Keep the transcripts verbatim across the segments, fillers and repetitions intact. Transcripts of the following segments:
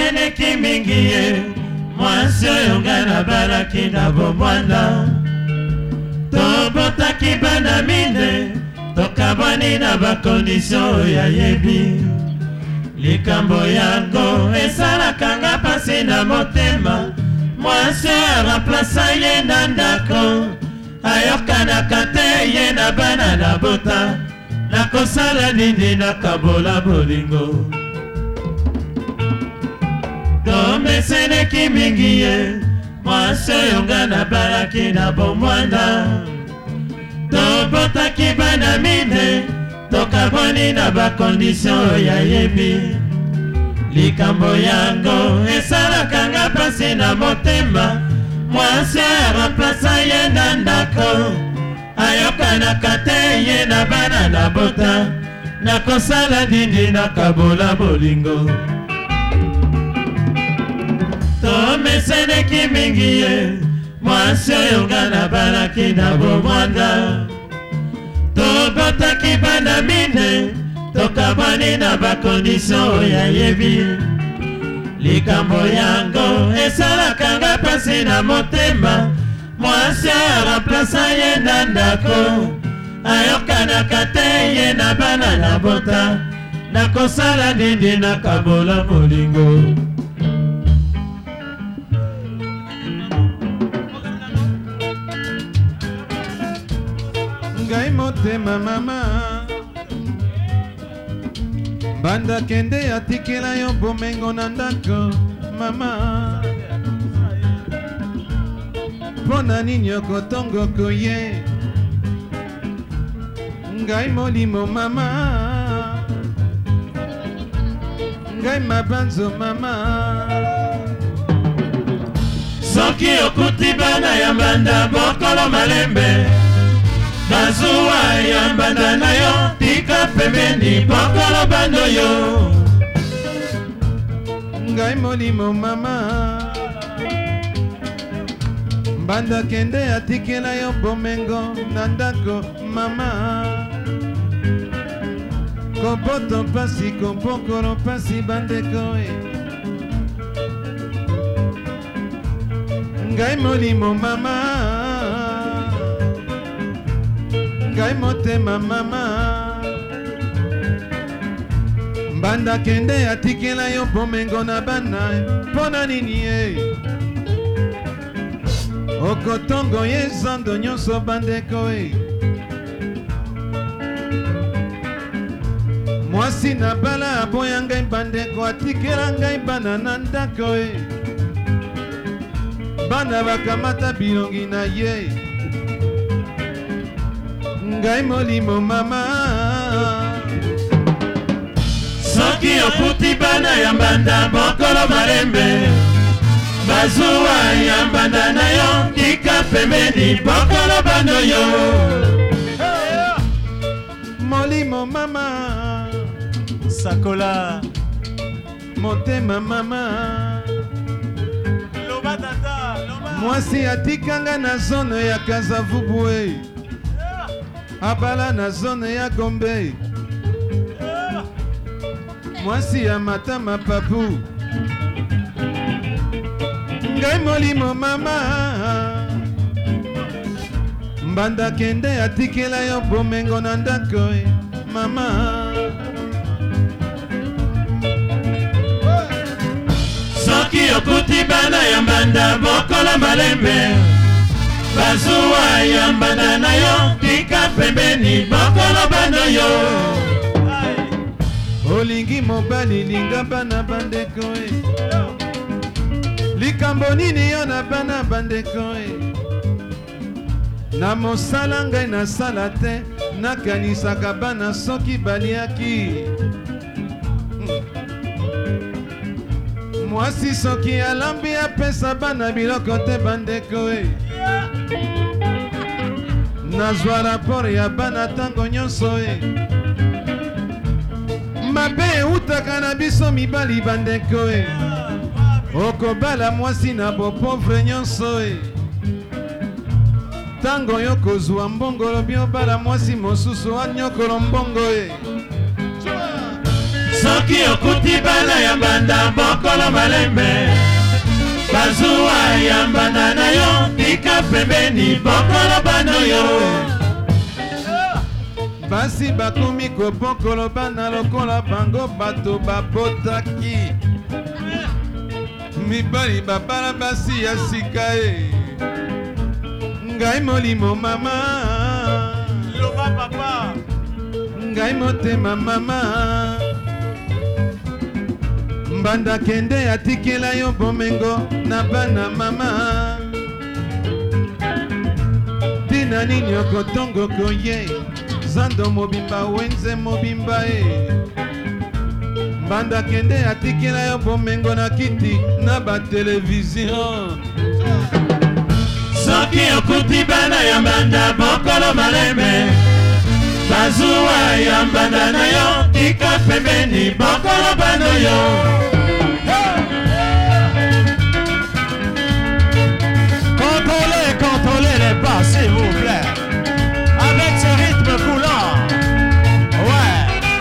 meseneki mingi ye mwasi oyo nga nabalaki na bomwana tobotaki bana mine tokabwani na bakondisio oyo ayebi likambo yango esalaka nga pasi na motema mwasi araplasa ye na ndako ayokanaka te ye na bana na bota nakosala nini nakabola bolingo tomeseneki mingi ye mwasi oyo nga nabalaki na bomwana tobotaki bana mine tokabwani na bakondisio oyo ayebi likambo yango esalaka nga pasi na motema mwasi araplasa ye na ndako ayokanaka te ye na bana na bota nakosala nini nakabola bolingo tomeseneki mingi ye mwasi oyo nga nabalaki na bomwana tobotaki bana mine tokabwani na bakondisio oyo ayebi likambo yango esalaka nga pasi na motema mwasi araplasa ye na ndako ayokanaka te ye na bana na bota nakosala nini nakabola bolingo ngai motema mama banda kende atikela yo bomengo na ndako mama pona nini okotongo koye ngai molimo mama ngai mabanzo mama soki okuti bana ya mbanda bokolo malembe bazuwa ya mbanda na yo tika pembeni bokolo bando yo ngai molimo mama mbanda kende atikela yo bomengo na ndako mama kopoto pasi kopokolo pasi bandeko e ngai molimo mama ngai motema mama mbanda kende atikela yo bomengo na bana pona nini e okotongo ye zando nyonso bandeko e mwasi na bala aboya ngai bandeko atikela ngai bana na ndako e bana bakamata bilongi na ye ngai molimo mama soki okuti bana ya mbanda bokolo malembe bazuwa ya mbanda na yo tika pembeni bokolo bando yo molimo mama sakola motema mama loba tata loba mwasi atikanga na zone ya Kazavubwe abala na zone ya Gombe mwasi ya Matama papu ngai molimo mama mbanda kende atikela yo bomengo na ndako mama soki okuti bana ya mbanda bokolo malembe bazuwa ya mbanda na yo tika pembeni bokolo bando yo olingi mobali linga bana bandeko e likambo nini yo na bana bandeko e na mosala ngai nasala te nakanisaka bana soki baliaki mwasi soki alambi apesa bana biloko te bandeko e nazwa raporo ya bana ntango nyonso e mabe eutaka na biso mibali bandeko e okobala mwasi na bopovre nyonso e ntango yo kozwa mbongo lobi obala mwasi mosusu anyokolo mbongo e soki okuti bana ya mbanda bokolo malembe bazuwa ya mbanda na yo tika pembeni bokolo bano yo basi bakomi kopokolo bana lokola bango bato babotaki mibali babala basi ya sika e ngai molimo mama loba papa ngai motema mama mbanda kende atikela yo bomengo na bana mama tina nini okotongo koye zando mobimba wenze mobimba e mbanda kende atikela yo bomengo na kiti na batelevizio soki okuti bana ya mbanda bokolo malembe bazuwa ya mbanda na yo tika pembeni bokolo bano yo contrôlez, contrôlez les pas s'il vous plaît avec ce rythme coulant ouais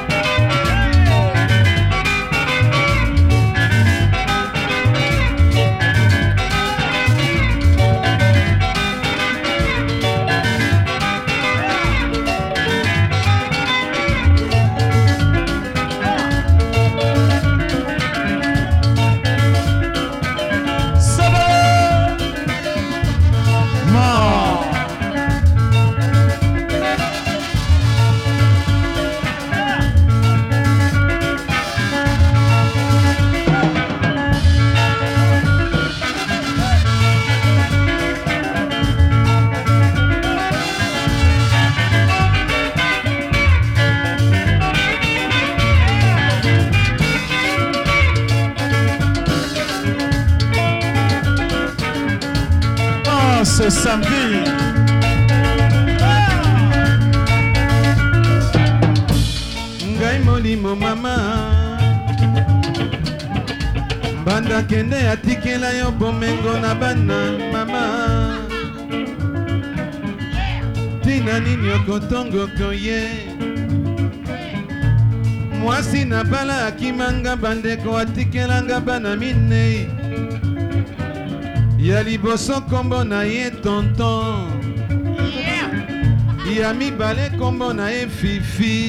ce samedi. Ngai molimo mama banda kende atikela yo bomengo na bana mama tina nini okotongo koye mwasi na bala akimanga bandeko atikelanga bana minei ya liboso kombo na ye tonton ya mibale kombo na ye fifi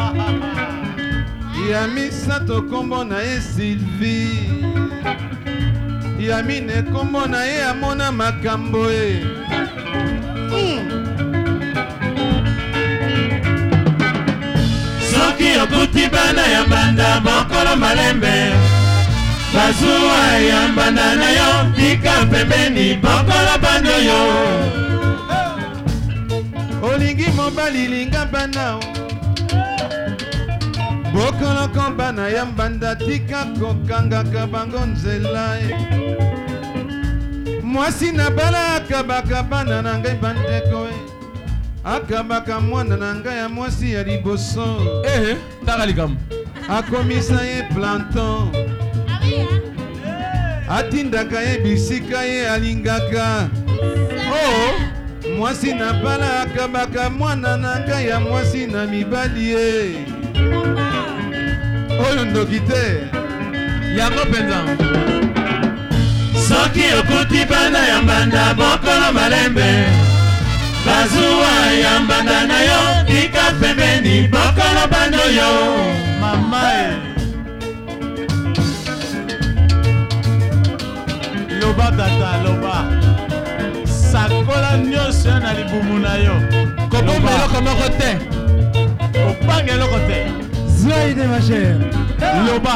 ya misato kombo na ye Sylvie ya mine kombo na ye amona makambo e mm. soki okuti bana ya mbanda bokolo malembe bazuwa ya mbanda na yo tika pembeni bokolo bano yo olingi mobali linga bana bokolo kombana ya mbanda tika kokangaka bango nzela e mwasi na bala akabaka bana na ngai bandeko e akabaka mwana na ngai ya mwasi ya liboso eh taka likambo akomisa ye planton atindaka ye bisika ye alingaka oh mwasi na bala akabaka mwana na ngai ya mwasi na mibali ye oyo ndoki te yango mpenza soki okuti bana ya mbanda bokolo malembe bazuwa ya mbanda na yo tika pembeni bokolo bano yo mama e loba tata loba sakola nyonso na libumu na yo kobomba eloko moko te kopanga eloko te Zoïde ma chère loba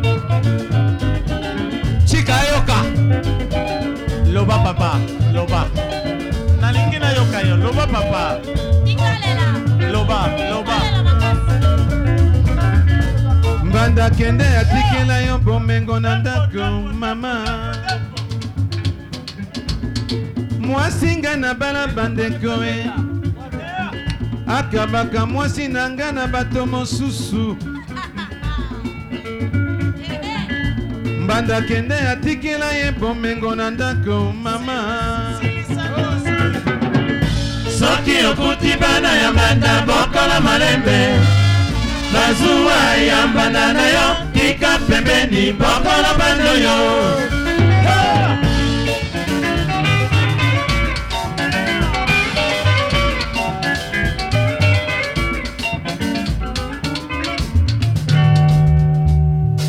chika yoka loba papa loba nalingi na yoka yo loba papa loba loba mbanda kende atikela yo bomengo na ndako mama mwasi nga na bala bandeko e akabaka mwasi na nga na bato mosusu mbanda kende atikela ye bomengo na ndako mama soki okuti bana ya mbanda bokolo malembe bazuwa ya mbanda na yo tika pembeni bokolo bando yo